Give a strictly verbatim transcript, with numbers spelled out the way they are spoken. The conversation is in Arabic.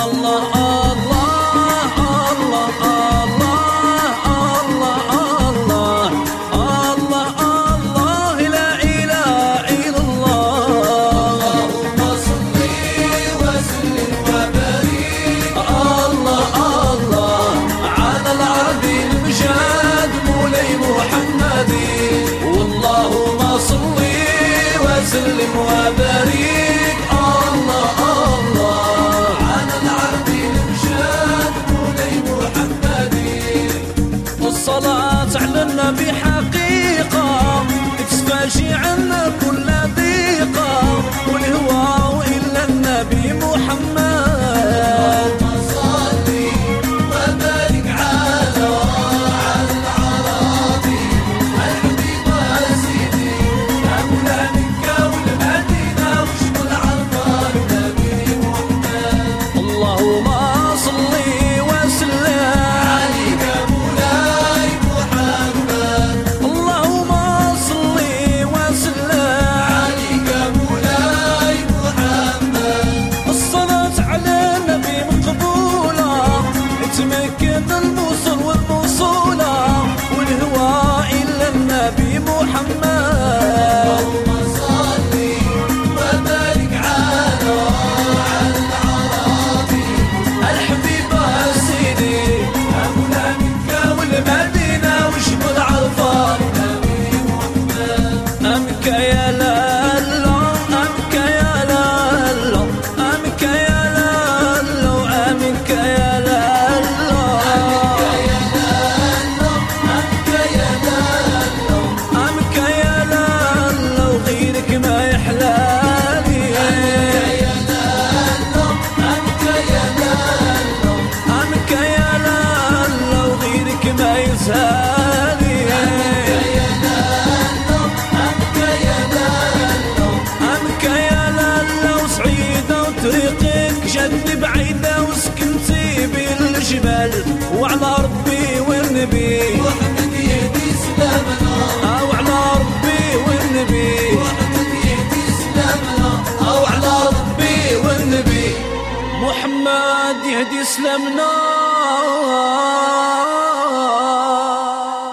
وسلم وبارك الله الله على العربي المجاد مولاي محمدي. والصلاة على النبي حقيقة تكفى عنا كل ضيقة، والهوى إلا النبي محمد. تمكن الموصل والموصولة، والهوى إلا النبي محمد. اللهم صل وبارك على على العربي الحبيب سيدي أبونا مكة والمدينة وشمال عرفة النبي محمد. أمكة يا لالا أمكة يا لالا أمكة يا لالا أمكة يا جدي بعيدة وسكنتي بالجبال، وعلى ربي والنبي وحدك يهدي سلامنا، أو على ربي والنبي وحدك يهدي سلامنا، أو على ربي والنبي محمد يهدي سلامنا.